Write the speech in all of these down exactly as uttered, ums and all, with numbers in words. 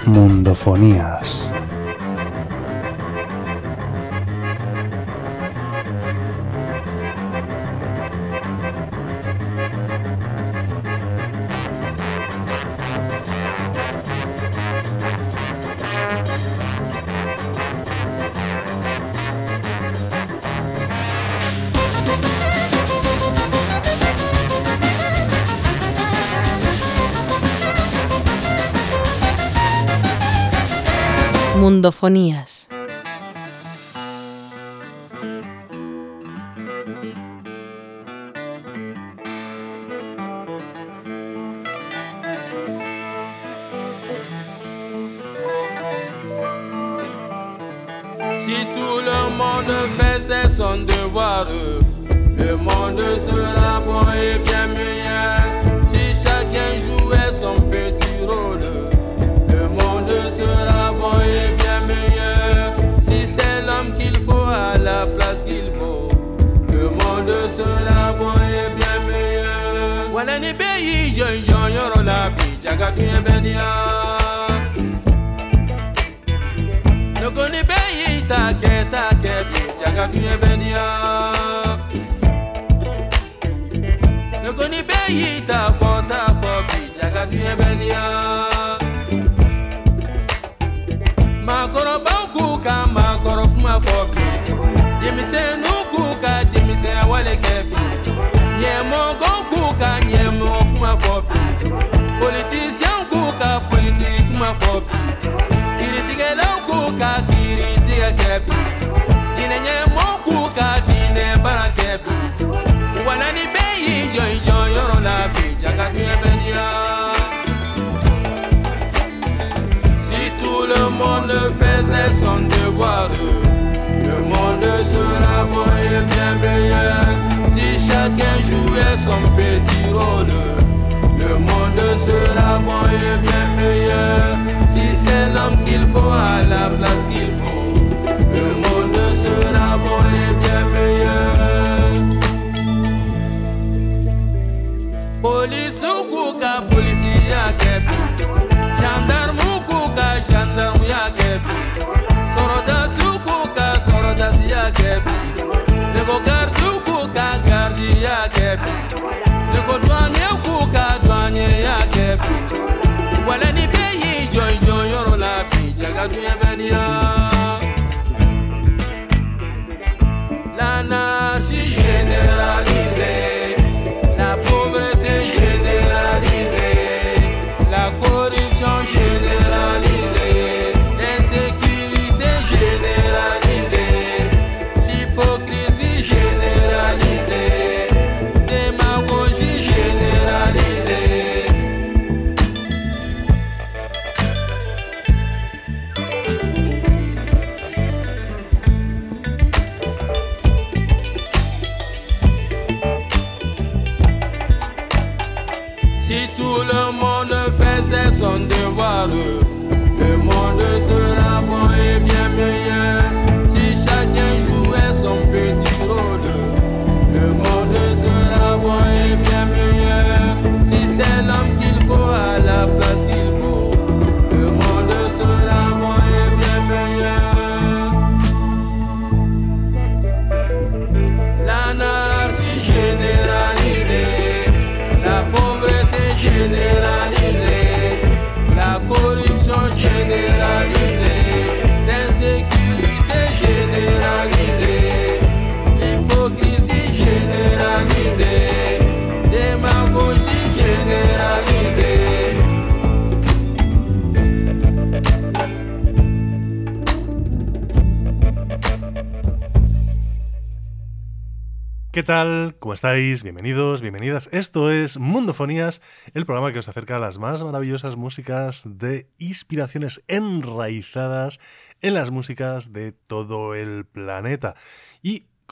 Mundofonías. Mundofonías. Si tout le monde faisait son devoir, le monde sera bon et bien meilleur. Si chacun jouait son petit rôle, le monde sera bon et bien meilleur. Si c'est l'homme qu'il faut à la place qu'il faut, le monde sera bon et bien meilleur. Voilà ni beyi yon yon yoro la bi jaga tuye benia. Noko ni beyi take take bi jaga tuye benia. Noko ni beyi ta fo ta fo bi jaga tuye benia. Makoro kuka makoro kuma fobi Dimise nukuka dimise wale kebi Nyemo kuka nyemo kuma fobi Politicien kuka politique kuma fobi Kiritige lo kuka kiritige kebi Dine nyemo kuka dine bara kebi Wana ni beyi joy joy yoro labi Jaga tuye benia. Tout le monde faisait son devoir, le monde sera bon et bien meilleur. Si chacun jouait son petit rôle, le monde sera bon et bien meilleur. Si c'est l'homme qu'il faut à la place qu'il faut, le monde sera bon et bien meilleur. Police ou kuka, policier kebi, gendarme kuka, gendarme ya kebi, soroda sukuka, soroda ya kebi, nego gardu kuka, gardi ya kebi, nego douanier kuka, douanier ya kebi. Wala ni beyi joy joy yoro la bi jaga tuye benia. L'anarchie généralisée, la pauvreté généralisée, la corruption généralisée, l'insécurité généralisée, l'hypocrisie généralisée, démagogie généralisée. Si tout le monde faisait son devoir, le monde sera bon et bien meilleur. Si chacun jouait son petit rôle, le monde sera bon et bien meilleur. Si c'est l'homme qu'il faut à la place qu'il faut, le monde sera bon et bien meilleur. L'anarchie généralisée, la pauvreté généralisée, la corruption généralisée, l'insécurité généralisée, l'hypocrisie généralisée, démagogie généralisée. ¿Qué tal? ¿Cómo estáis? Bienvenidos, bienvenidas. Esto es Mundofonías, el programa que os acerca a las más maravillosas músicas de inspiraciones enraizadas en las músicas de todo el planeta. Y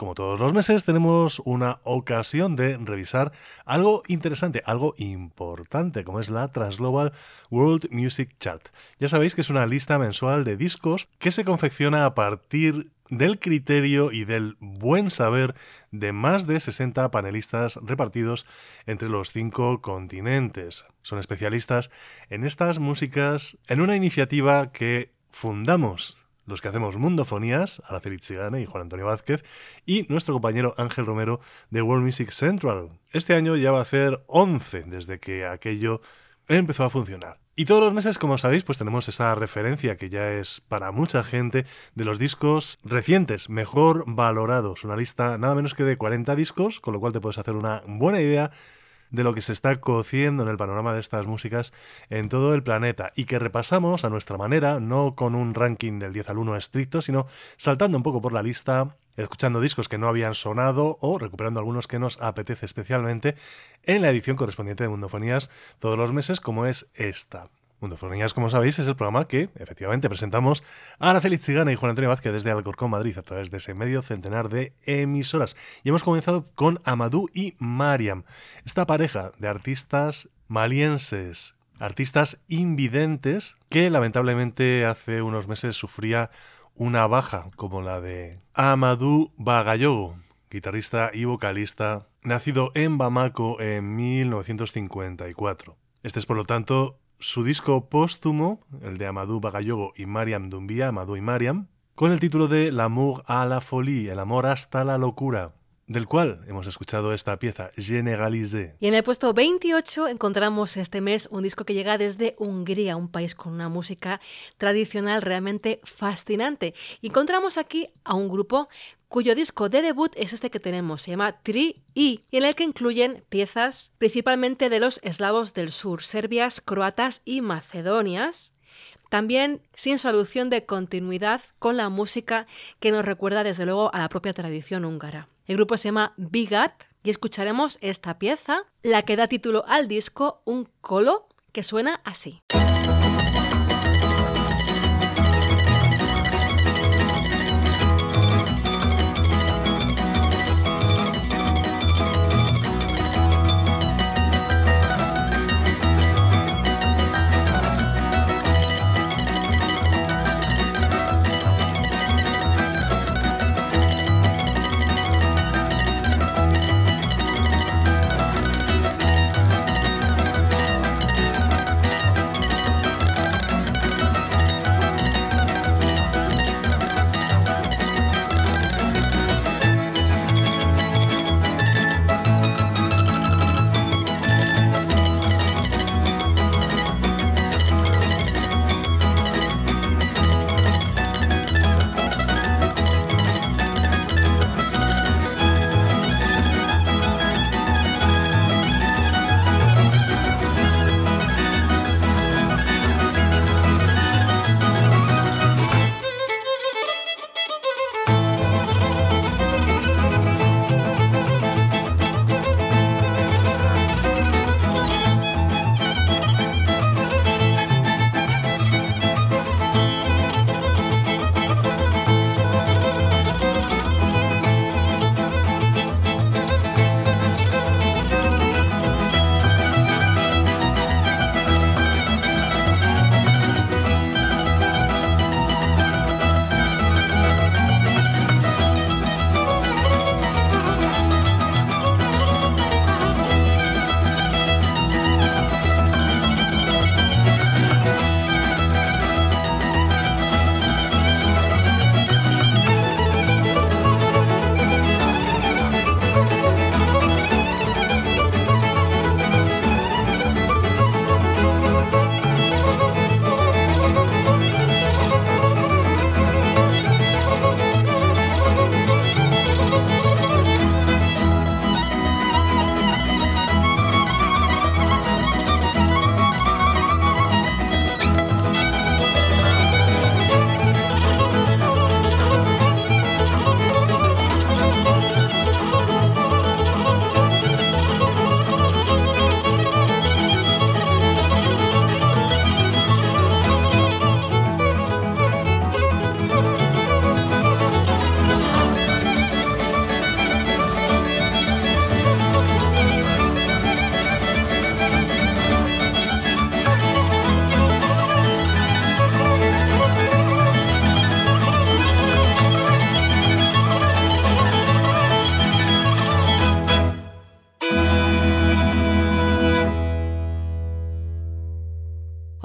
como todos los meses, tenemos una ocasión de revisar algo interesante, algo importante, como es la Transglobal World Music Chart. Ya sabéis que es una lista mensual de discos que se confecciona a partir del criterio y del buen saber de más de sesenta panelistas repartidos entre los cinco continentes. Son especialistas en estas músicas en una iniciativa que fundamos los que hacemos Mundofonías, Araceli Txigane y Juan Antonio Vázquez, y nuestro compañero Ángel Romero de World Music Central. Este año ya va a hacer once desde que aquello empezó a funcionar. Y todos los meses, como sabéis, pues tenemos esa referencia que ya es para mucha gente de los discos recientes, mejor valorados. Una lista nada menos que de cuarenta discos, con lo cual te puedes hacer una buena idea de lo que se está cociendo en el panorama de estas músicas en todo el planeta y que repasamos a nuestra manera, no con un ranking del diez al uno estricto, sino saltando un poco por la lista, escuchando discos que no habían sonado o recuperando algunos que nos apetece especialmente en la edición correspondiente de Mundofonías todos los meses, como es esta. Mundofonías, como sabéis, es el programa que, efectivamente, presentamos a Araceli Txigane y Juan Antonio Vázquez desde Alcorcón, Madrid, a través de ese medio centenar de emisoras. Y hemos comenzado con Amadou y Mariam, esta pareja de artistas malienses, artistas invidentes, que lamentablemente hace unos meses sufría una baja como la de Amadou Bagayogo, guitarrista y vocalista, nacido en Bamako en mil novecientos cincuenta y cuatro. Este es, por lo tanto, su disco póstumo, el de Amadou Bagayogo y Mariam Doumbia, Amadou y Mariam, con el título de L'amour à la folie, el amor hasta la locura, del cual hemos escuchado esta pieza, Généralisé. Y en el puesto veintiocho encontramos este mes un disco que llega desde Hungría, un país con una música tradicional realmente fascinante. Y encontramos aquí a un grupo cuyo disco de debut es este que tenemos, se llama Tri I, y en el que incluyen piezas principalmente de los eslavos del sur, serbias, croatas y macedonias, también sin solución de continuidad con la música que nos recuerda desde luego a la propia tradición húngara. El grupo se llama Bigat y escucharemos esta pieza, la que da título al disco, un colo que suena así.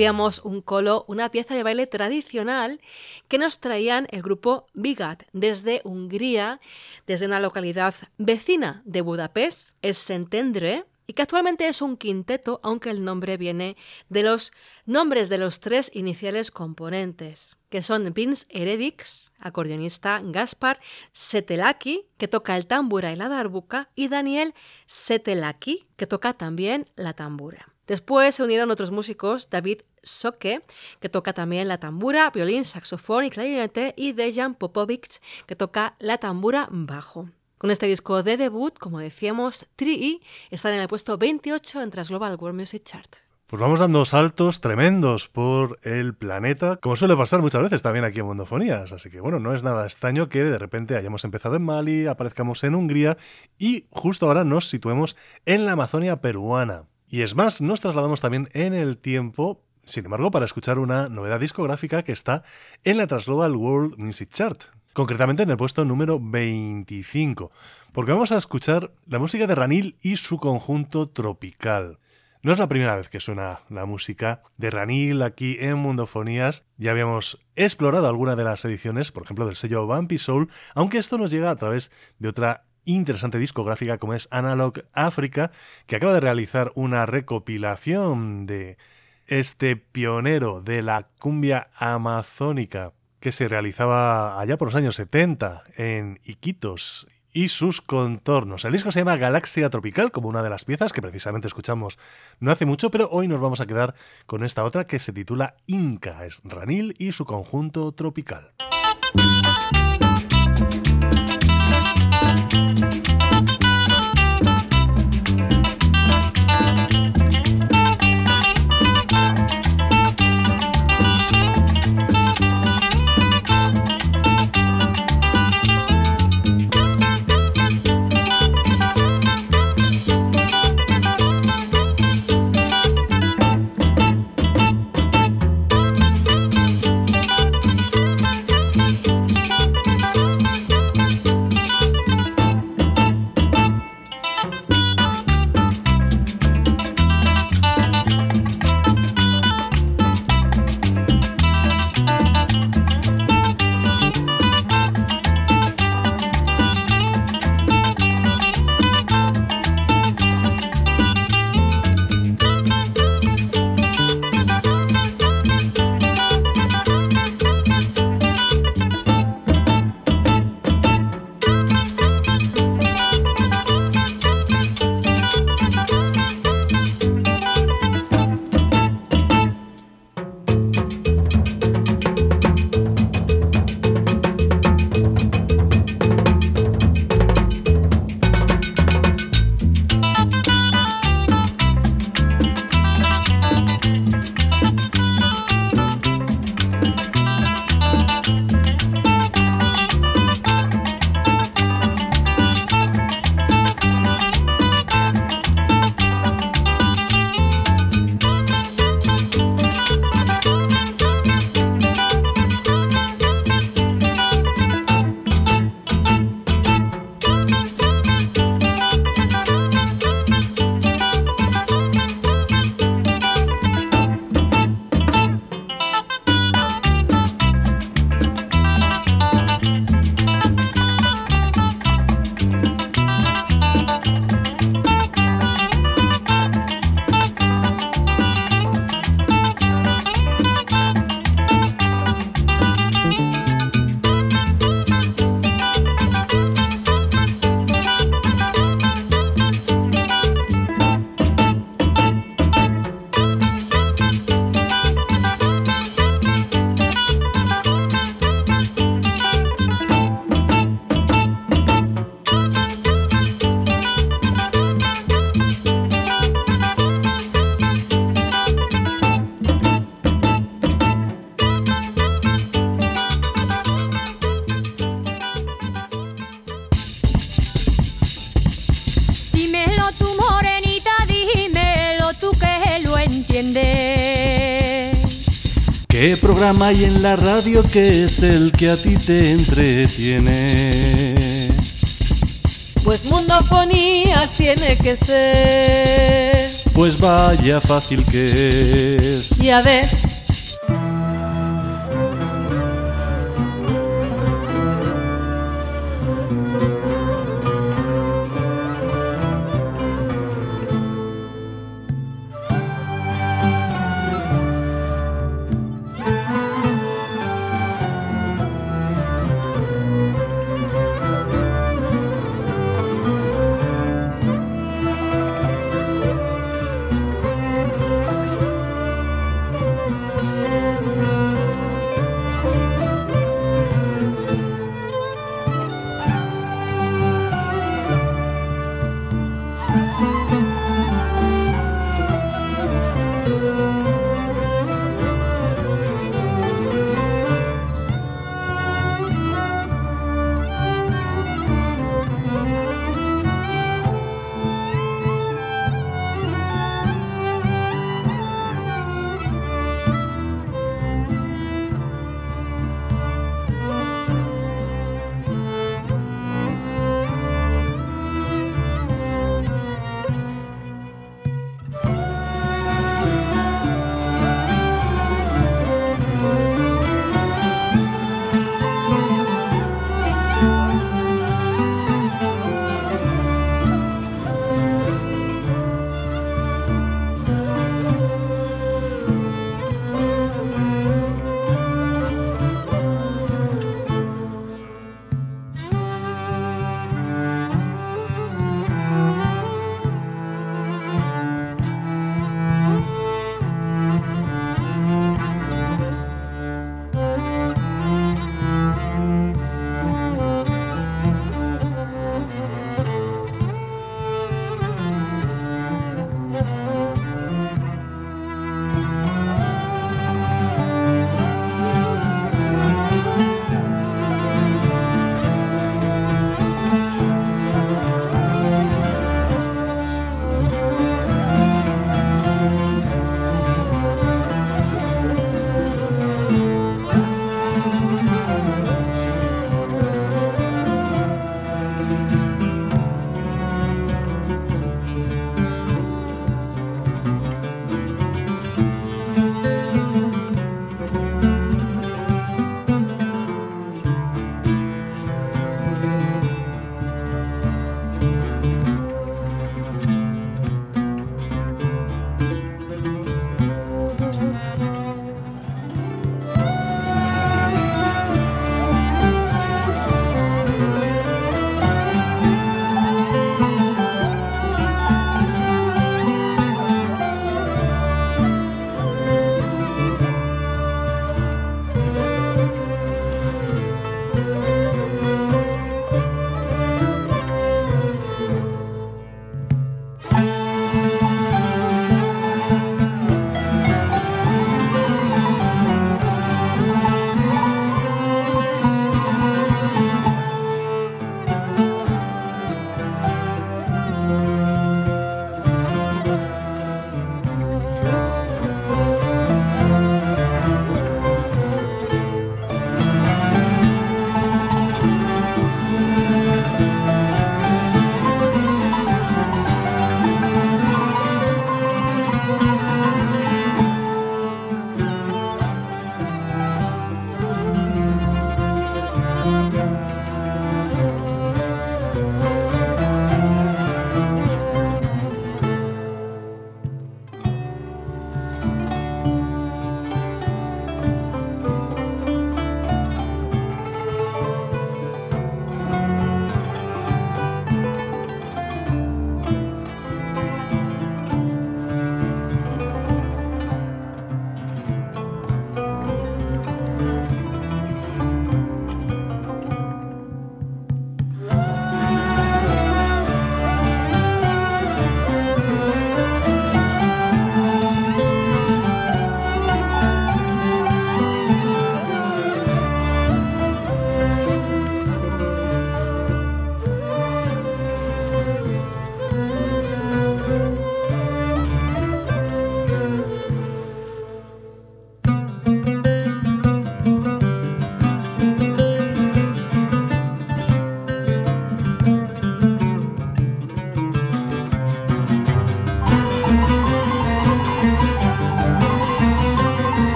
Oíamos un colo, una pieza de baile tradicional que nos traían el grupo Bigat desde Hungría, desde una localidad vecina de Budapest, es Szentendre, y que actualmente es un quinteto, aunque el nombre viene de los nombres de los tres iniciales componentes, que son Vince Eredics, acordeonista, Gaspar Setelaki, que toca el tambura y la darbuka, y Daniel Setelaki, que toca también la tambura. Después se unieron otros músicos, David Soke, que toca también la tambura, violín, saxofón y clarinete, y Dejan Popovic, que toca la tambura bajo. Con este disco de debut, como decíamos, Tri están en el puesto veintiocho en Transglobal World Music Chart. Pues vamos dando saltos tremendos por el planeta, como suele pasar muchas veces también aquí en Mundofonías. Así que bueno, no es nada extraño que de repente hayamos empezado en Mali, aparezcamos en Hungría y justo ahora nos situemos en la Amazonia peruana. Y es más, nos trasladamos también en el tiempo, sin embargo, para escuchar una novedad discográfica que está en la Transglobal World Music Chart, concretamente en el puesto número veinticinco, porque vamos a escuchar la música de Ranil y su conjunto Tropical. No es la primera vez que suena la música de Ranil aquí en Mundofonías. Ya habíamos explorado alguna de las ediciones, por ejemplo, del sello Bumpy Soul, aunque esto nos llega a través de otra interesante discográfica como es Analog Africa, que acaba de realizar una recopilación de este pionero de la cumbia amazónica que se realizaba allá por los años setenta en Iquitos y sus contornos. El disco se llama Galaxia Tropical, como una de las piezas que precisamente escuchamos no hace mucho, pero hoy nos vamos a quedar con esta otra que se titula Inca. Es Ranil y su conjunto Tropical. ¿Qué programa hay en la radio que es el que a ti te entretiene? Pues Mundofonías tiene que ser. pues vaya fácil que es. Ya ves.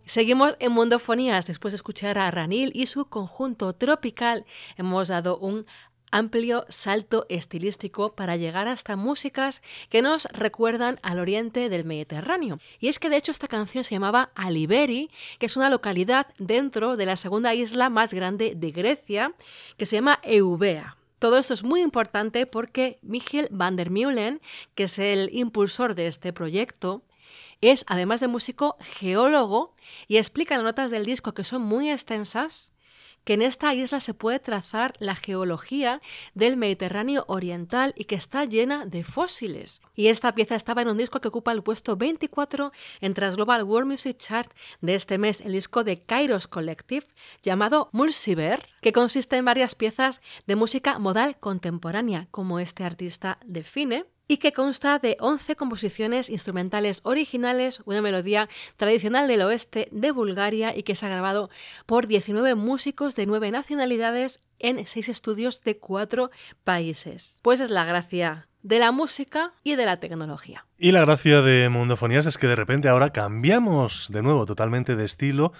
Seguimos en Mundofonías. Después de escuchar a Ranil y su conjunto tropical, hemos dado un amplio salto estilístico para llegar hasta músicas que nos recuerdan al oriente del Mediterráneo. Y es que de hecho esta canción se llamaba Aliberi, que es una localidad dentro de la segunda isla más grande de Grecia, que se llama Eubea. Todo esto es muy importante porque Michiel van der Meulen, que es el impulsor de este proyecto, es, además de músico, geólogo y explica en las notas del disco, que son muy extensas, que en esta isla se puede trazar la geología del Mediterráneo oriental y que está llena de fósiles. Y esta pieza estaba en un disco que ocupa el puesto veinticuatro en Transglobal World Music Chart de este mes, el disco de Kairos Collective, llamado Mulciber, que consiste en varias piezas de música modal contemporánea, como este artista define, y que consta de once composiciones instrumentales originales, una melodía tradicional del oeste de Bulgaria y que se ha grabado por diecinueve músicos de nueve nacionalidades en seis estudios de cuatro países. Pues es la gracia de la música y de la tecnología. Y la gracia de Mundofonías es que de repente ahora cambiamos de nuevo totalmente de estilo.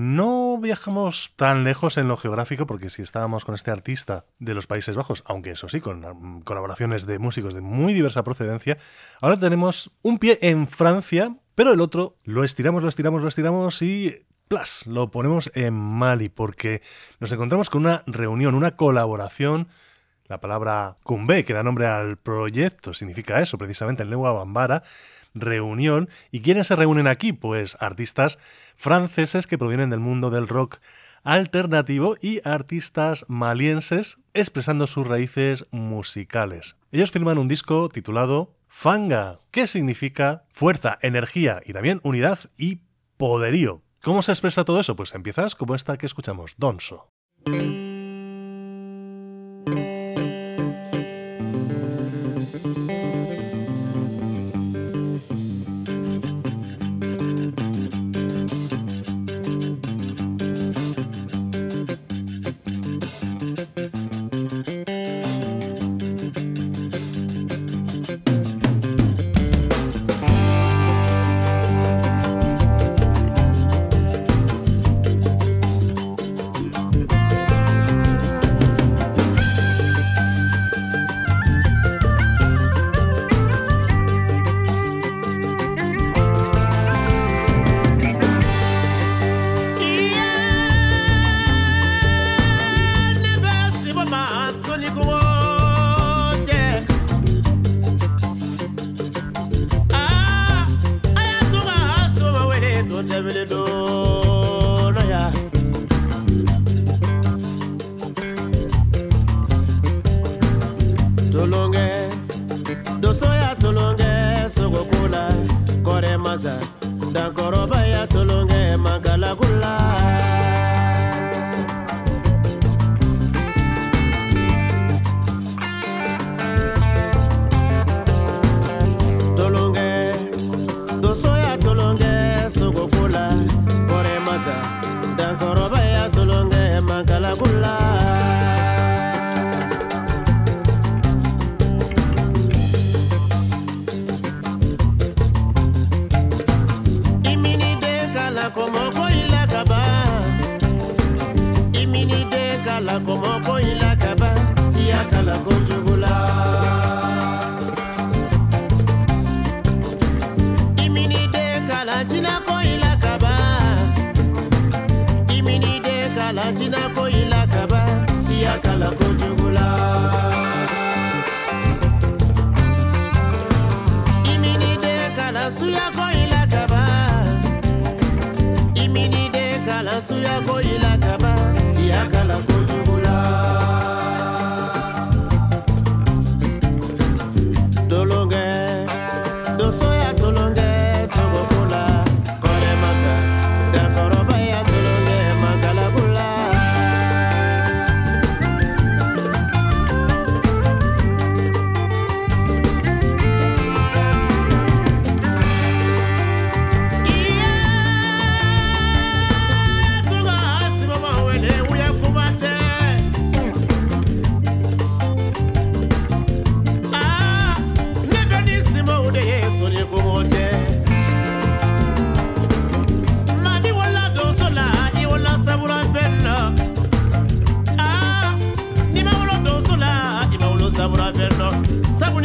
No viajamos tan lejos en lo geográfico, porque si estábamos con este artista de los Países Bajos, aunque eso sí, con colaboraciones de músicos de muy diversa procedencia, ahora tenemos un pie en Francia, pero el otro lo estiramos, lo estiramos, lo estiramos y ¡plas! Lo ponemos en Mali, porque nos encontramos con una reunión, una colaboración. La palabra Kumbé, que da nombre al proyecto, significa eso, precisamente en lengua bambara, reunión. ¿Y quiénes se reúnen aquí? Pues artistas franceses que provienen del mundo del rock alternativo y artistas malienses expresando sus raíces musicales. Ellos firman un disco titulado Fanga, que significa fuerza, energía y también unidad y poderío. ¿Cómo se expresa todo eso? Pues empiezas como esta que escuchamos, Donso. Kumate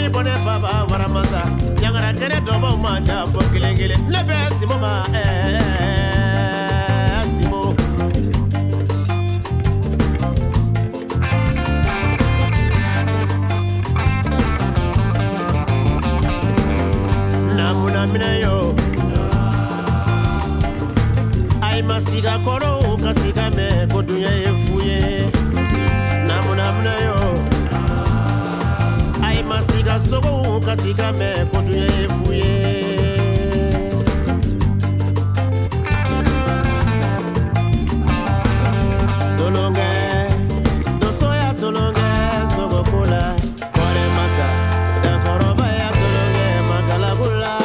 Mani bone baba waramasa Yangara kene dobo manja Fokilengile Nebe simo ma eh Simo Namuna mina yo Ay masiga koro Kasiga me Kodunya efuye Namuna mina yo Ay masiga sogo Kasiga me Kodunya efuye Tolonge Dosoya tolonge Sogo kula Kore masa Dakoroba ya tolonge Makala kula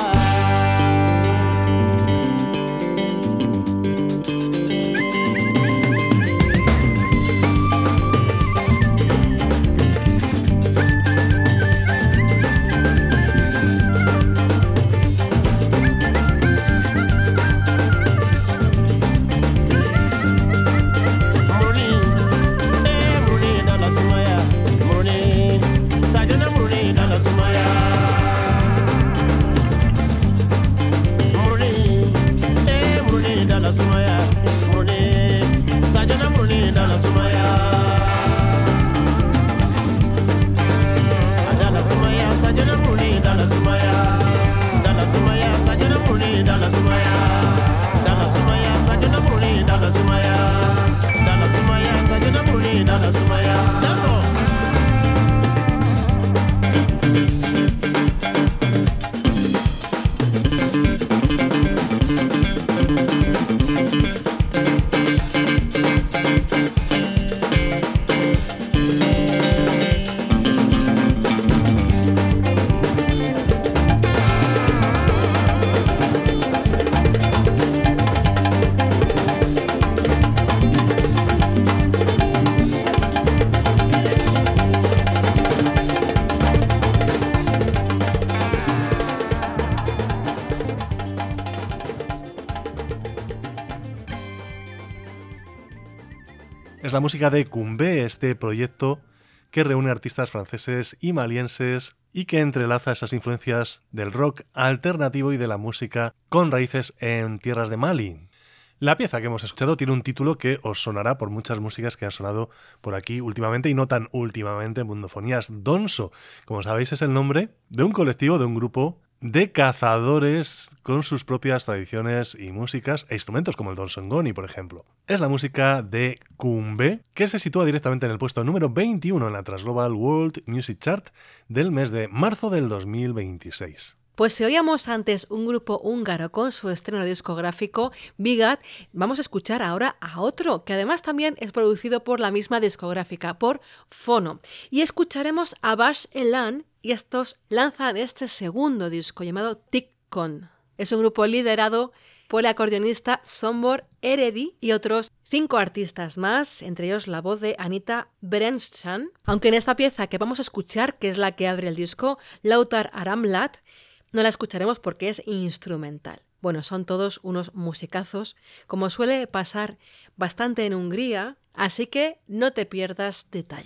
Es la música de Coumbé, este proyecto que reúne artistas franceses y malienses y que entrelaza esas influencias del rock alternativo y de la música con raíces en tierras de Mali. La pieza que hemos escuchado tiene un título que os sonará por muchas músicas que han sonado por aquí últimamente y no tan últimamente en Mundofonías. Donso, como sabéis, es el nombre de un colectivo, de un grupo de cazadores con sus propias tradiciones y músicas e instrumentos como el donsongoni, por ejemplo. Es la música de Coumbé, que se sitúa directamente en el puesto número veintiuno en la Transglobal World Music Chart del mes de marzo del dos mil veintiséis. Pues si oíamos antes un grupo húngaro con su estreno discográfico, Bigat, vamos a escuchar ahora a otro, que además también es producido por la misma discográfica, por Fono. Y escucharemos a Bash Elan, y estos lanzan este segundo disco llamado Tikkon. Es un grupo liderado por el acordeonista Sombor Eredi y otros cinco artistas más, entre ellos la voz de Anita Berenschan. Aunque en esta pieza que vamos a escuchar, que es la que abre el disco, Lautar Aramlat, no la escucharemos porque es instrumental. Bueno, son todos unos musicazos, como suele pasar bastante en Hungría, así que no te pierdas detalle.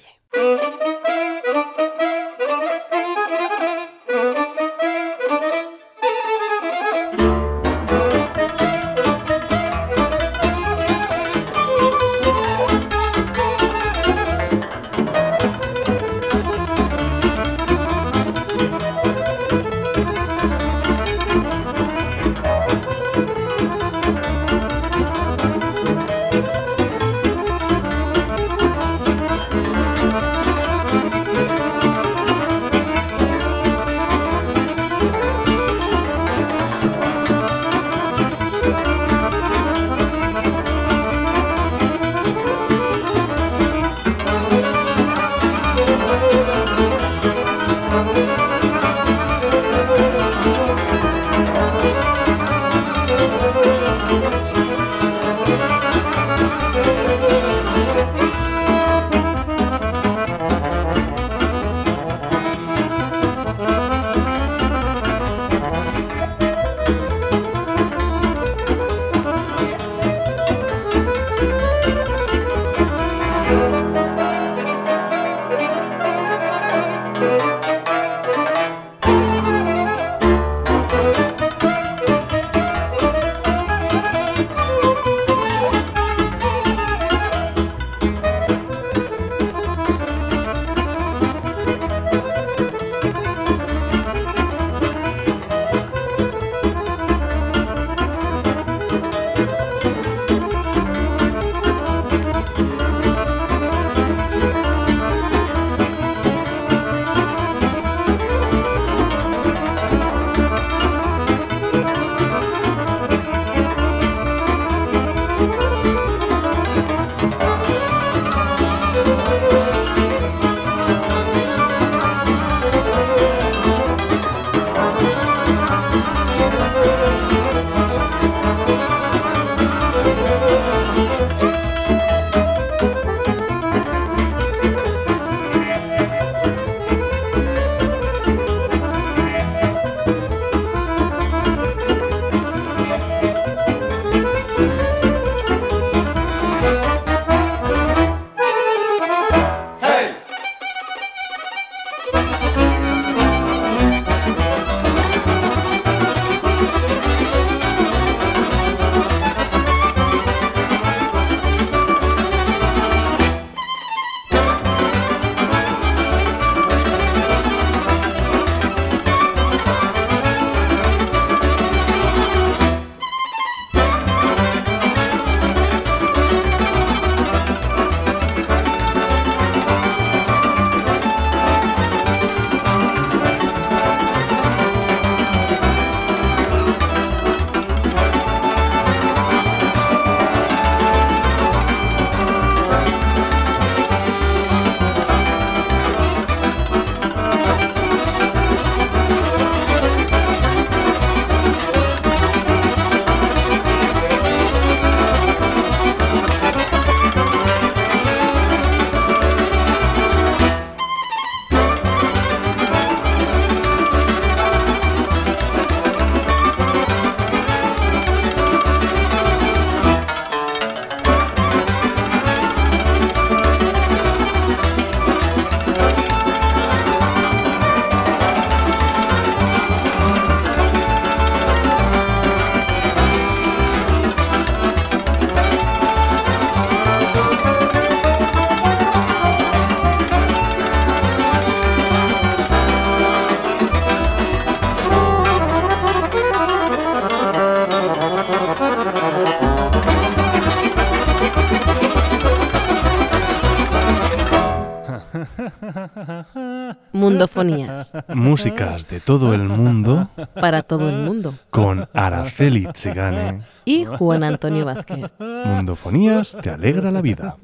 Mundofonías. Músicas de todo el mundo. Para todo el mundo. Con Araceli Tsigane. Y Juan Antonio Vázquez. Mundofonías te alegra la vida.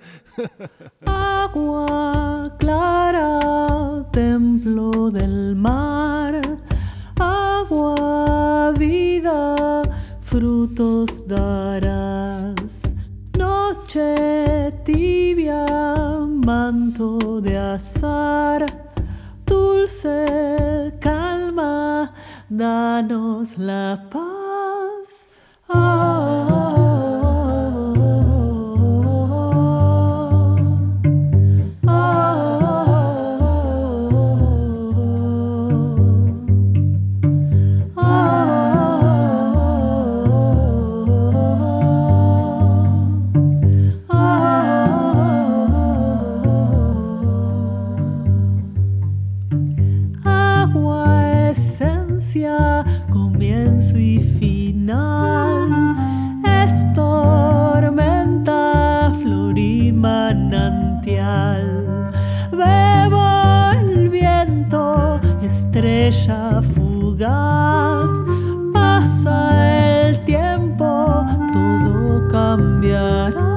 Agua clara, templo del mar. Agua, vida, frutos darás. Noche tibia, manto de azar. Dulce calma, danos la paz. Ah, comienzo y final, es tormenta, flor y manantial. Bebo el viento, estrella fugaz, pasa el tiempo, todo cambiará.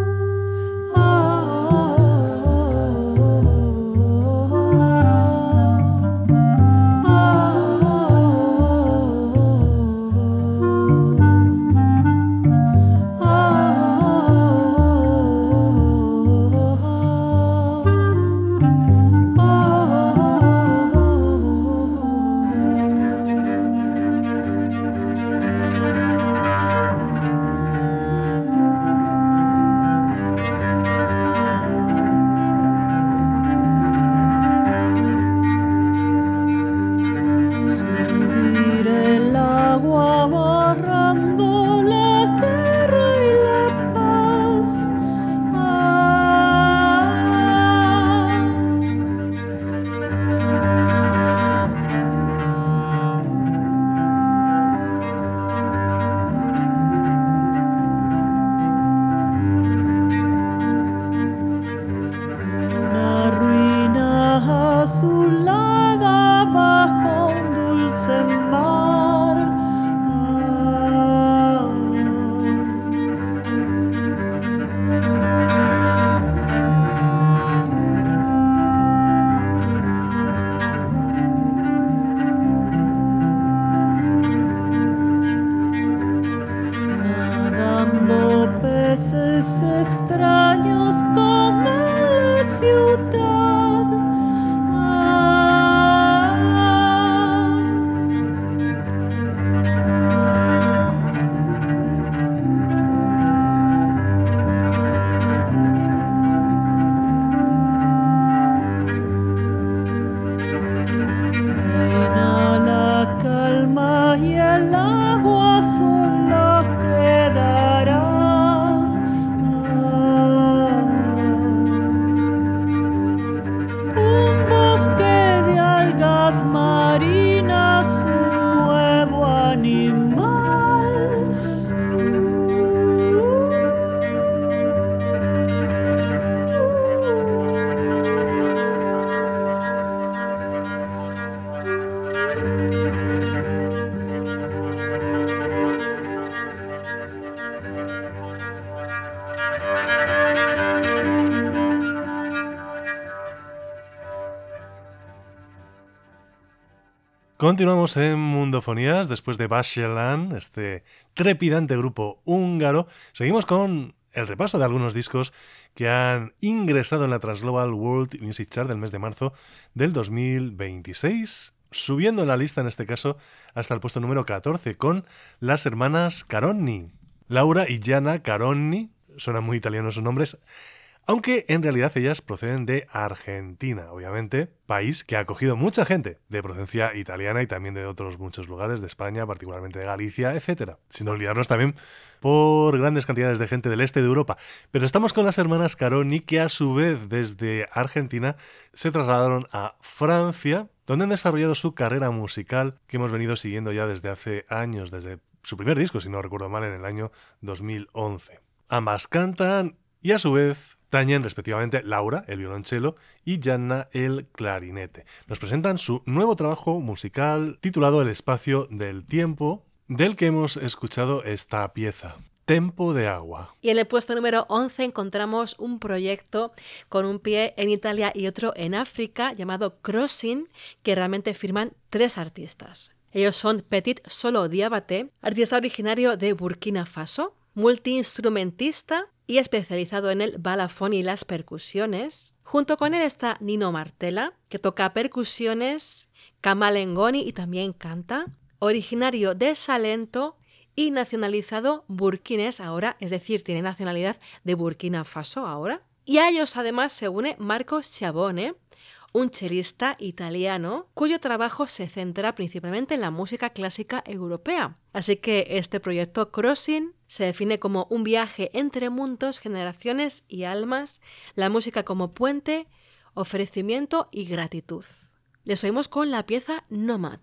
Extraños como la ciudad. Reina la calma y el agua solo quedará. Marinas, un nuevo animal. Continuamos en Mundofonías después de Bashelan, este trepidante grupo húngaro. Seguimos con el repaso de algunos discos que han ingresado en la Transglobal World Music Chart del mes de marzo del dos mil veintiséis, subiendo en la lista en este caso hasta el puesto número catorce con las hermanas Caronni. Laura y Jana Caronni, suenan muy italianos sus nombres, aunque en realidad ellas proceden de Argentina, obviamente, país que ha acogido mucha gente de procedencia italiana y también de otros muchos lugares de España, particularmente de Galicia, etcétera. Sin olvidarnos también por grandes cantidades de gente del este de Europa. Pero estamos con las hermanas Caronni, que a su vez desde Argentina se trasladaron a Francia, donde han desarrollado su carrera musical que hemos venido siguiendo ya desde hace años, desde su primer disco, si no recuerdo mal, en el año dos mil once. Ambas cantan y a su vez tañen respectivamente Laura, el violonchelo, y Janna, el clarinete. Nos presentan su nuevo trabajo musical titulado El espacio del tiempo, del que hemos escuchado esta pieza. Tempo de agua. Y en el puesto número once encontramos un proyecto con un pie en Italia y otro en África llamado Crossing, que realmente firman tres artistas. Ellos son Petit Solo Diabaté, artista originario de Burkina Faso, multiinstrumentista y especializado en el balafón y las percusiones. Junto con él está Nino Martella, que toca percusiones, camalengoni y también canta, originario de Salento y nacionalizado burkinés ahora, es decir, tiene nacionalidad de Burkina Faso ahora. Y a ellos además se une Marco Schiavone, un chelista italiano cuyo trabajo se centra principalmente en la música clásica europea. Así que este proyecto Crossing se define como un viaje entre mundos, generaciones y almas, la música como puente, ofrecimiento y gratitud. Les oímos con la pieza Nomad.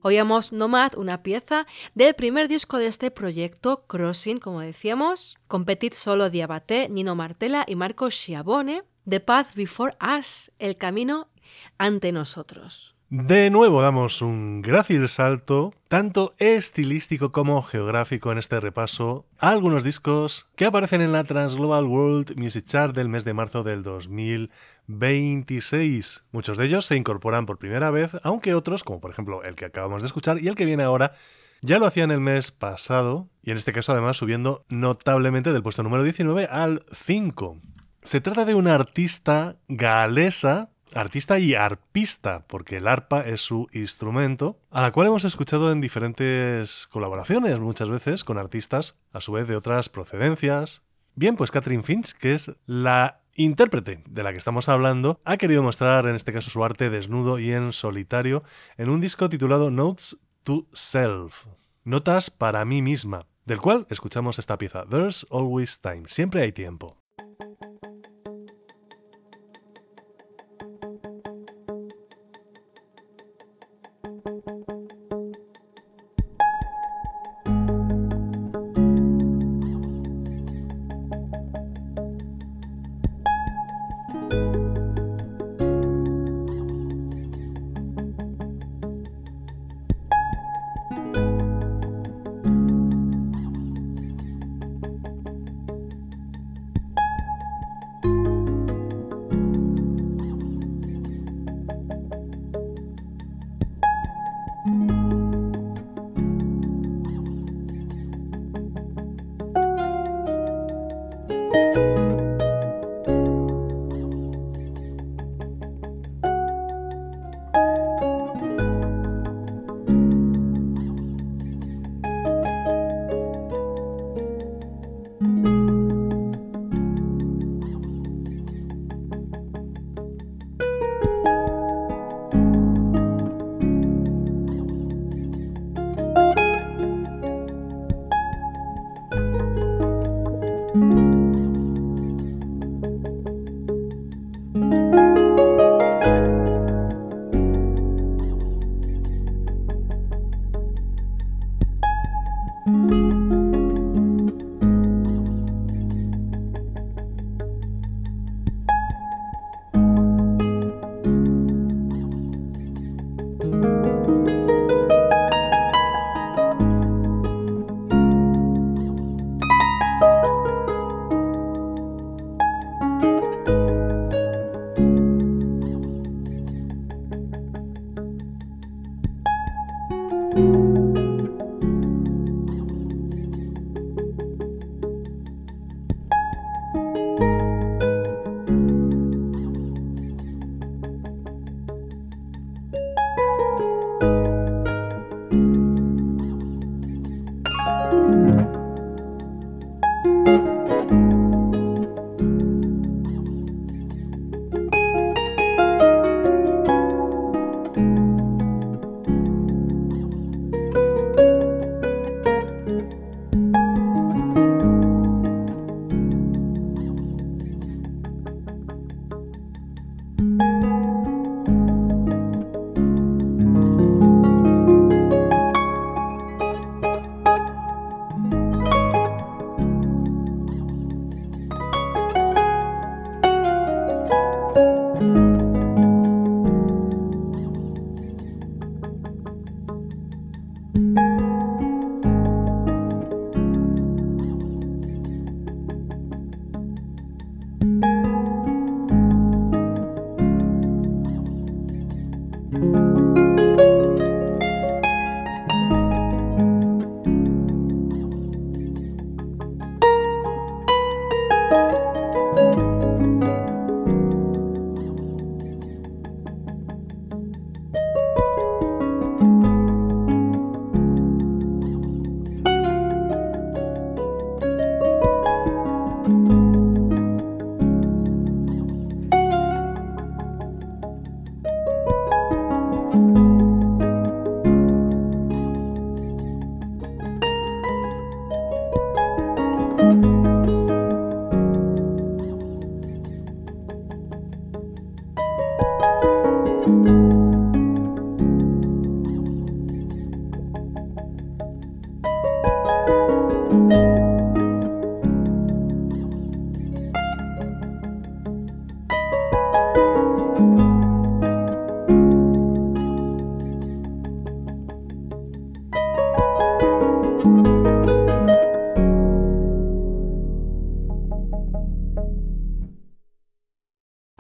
Oíamos Nomad, una pieza del primer disco de este proyecto, Crossing, como decíamos, con Petit Solo Diabaté, Nino Martella y Marco Schiavone, The Path Before Us, el camino ante nosotros. De nuevo damos un grácil salto, tanto estilístico como geográfico en este repaso, a algunos discos que aparecen en la Transglobal World Music Chart del mes de marzo del dos mil veintiséis. Muchos de ellos se incorporan por primera vez, aunque otros, como por ejemplo el que acabamos de escuchar y el que viene ahora, ya lo hacían el mes pasado, y en este caso además subiendo notablemente del puesto número diecinueve al cinco. Se trata de una artista galesa, artista y arpista, porque el arpa es su instrumento, a la cual hemos escuchado en diferentes colaboraciones, muchas veces con artistas a su vez de otras procedencias. Bien, pues Catherine Finch, que es la intérprete de la que estamos hablando, ha querido mostrar en este caso su arte desnudo y en solitario en un disco titulado Notes to Self, Notas para mí misma, del cual escuchamos esta pieza, There's Always Time, siempre hay tiempo.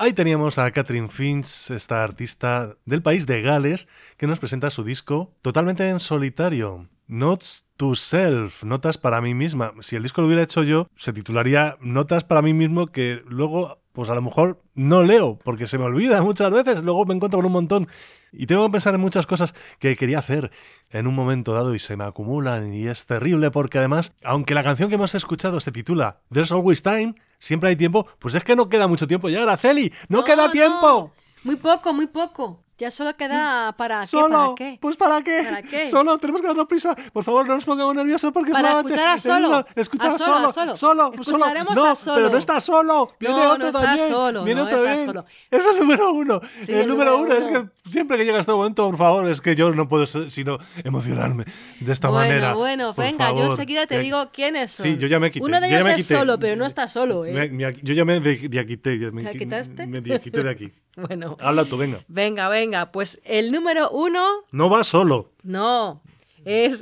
Ahí teníamos a Catherine Finch, esta artista del país de Gales, que nos presenta su disco totalmente en solitario. Notes to Self, notas para mí misma. Si el disco lo hubiera hecho yo, se titularía Notas para mí mismo, que luego, pues a lo mejor no leo, porque se me olvida muchas veces. Luego me encuentro con un montón y tengo que pensar en muchas cosas que quería hacer en un momento dado y se me acumulan y es terrible porque además, aunque la canción que hemos escuchado se titula There's Always Time, siempre hay tiempo, pues es que no queda mucho tiempo ya, Araceli, no, no queda tiempo. No. Muy poco, muy poco. Ya solo queda para qué, ¿Solo? ¿para qué? Pues ¿para qué? ¿Para qué? Solo, tenemos que darnos prisa. Por favor, no nos pongamos nerviosos porque para solamente... escuchar a Solo. Escuchar a a Solo. Solo. Solo, Escucharemos solo. No, a Solo. pero no está solo. Viene no, otro no está también. Solo, Viene no otro está bien. solo. Es el número uno. Sí, el, el número, número uno. uno. Es que siempre que llega este momento, por favor, es que yo no puedo sino emocionarme de esta bueno, manera. Bueno, por venga, favor. yo enseguida te digo quiénes son. Sí, yo ya me quité. Uno de yo ellos ya me es quité. Solo, pero no está solo, ¿eh? Me, me, yo ya me de, de quité. ¿Te me, quitaste? Me, me quité de aquí. Bueno. Habla tú, venga. Venga, venga. Pues el número uno... No va solo. No, es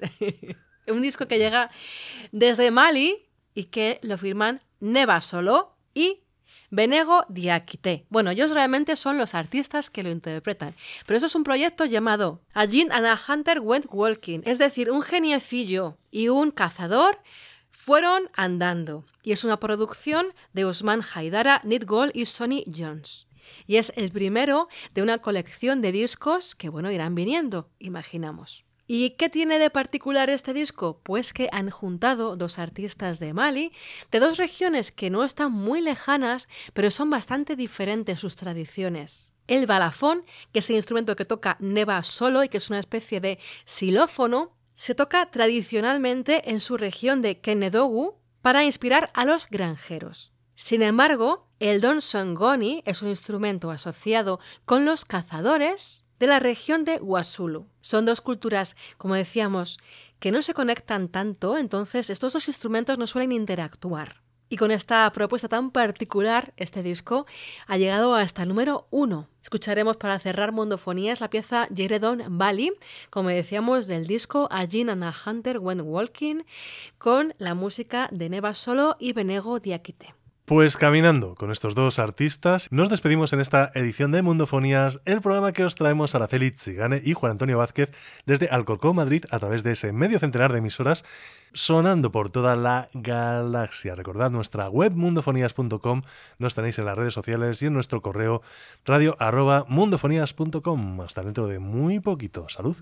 un disco que llega desde Mali y que lo firman Neva Solo y Benego Diakité. Bueno, ellos realmente son los artistas que lo interpretan, pero eso es un proyecto llamado A Jin and a Hunter Went Walking, es decir, un geniecillo y un cazador fueron andando, y es una producción de Usman Haidara, Nit Gold y Sonny Jones. Y es el primero de una colección de discos que, bueno, irán viniendo, imaginamos. ¿Y qué tiene de particular este disco? Pues que han juntado dos artistas de Mali, de dos regiones que no están muy lejanas, pero son bastante diferentes sus tradiciones. El balafón, que es el instrumento que toca Neva Solo y que es una especie de xilófono, se toca tradicionalmente en su región de Kenedougou para inspirar a los granjeros. Sin embargo, el donsongoni es un instrumento asociado con los cazadores de la región de Wasulu. Son dos culturas, como decíamos, que no se conectan tanto, entonces estos dos instrumentos no suelen interactuar. Y con esta propuesta tan particular, este disco ha llegado hasta el número uno. Escucharemos para cerrar Mundofonías la pieza Yeredon Bali, como decíamos, del disco A Jin and a Hunter Went Walking, con la música de Neva Solo y Benego Diakité. Pues caminando con estos dos artistas, nos despedimos en esta edición de Mundofonías, el programa que os traemos Araceli Tsigane y Juan Antonio Vázquez desde Alcorcón, Madrid, a través de ese medio centenar de emisoras, sonando por toda la galaxia. Recordad nuestra web mundofonías punto com, nos tenéis en las redes sociales y en nuestro correo radio arroba mundofonías punto com. Hasta dentro de muy poquito. ¡Salud!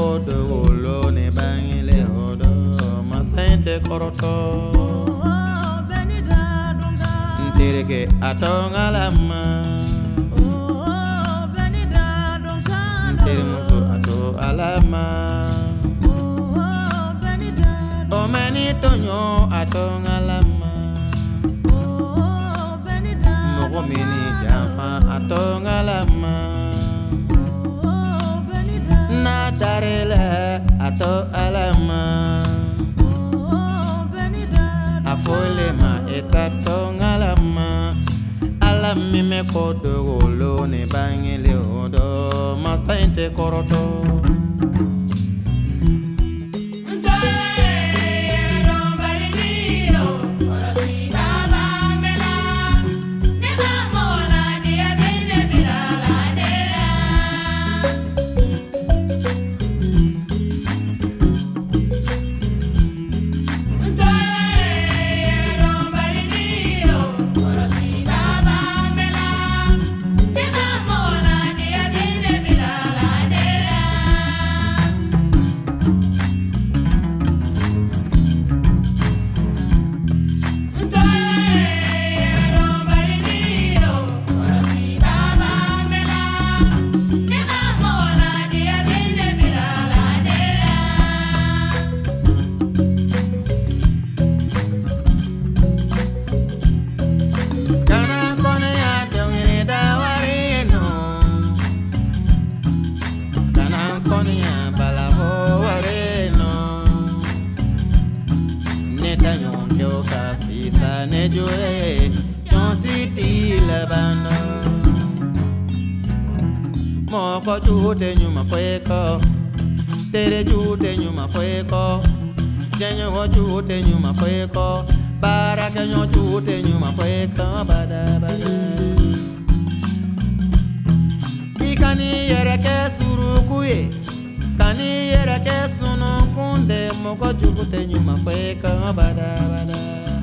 Kodo ne bangile hodo masente koroto Tereke atonga lama Teremuso ato alama Omani tonyo atonga lama Mogo mini janfa atonga lama Na tarele ato alama Afole ma etatonga lama Alami me kodo golo ne bangele odo Masainte koroto Moko jute nyuma fueko Tere jute nyuma fueko Jenyo jute nyuma fueko Baraka nyo jute nyuma fueko Bada bada Ikani yere ke surukuye Kani yere ke sunu kunde Moko jute nyuma fueko Bada bada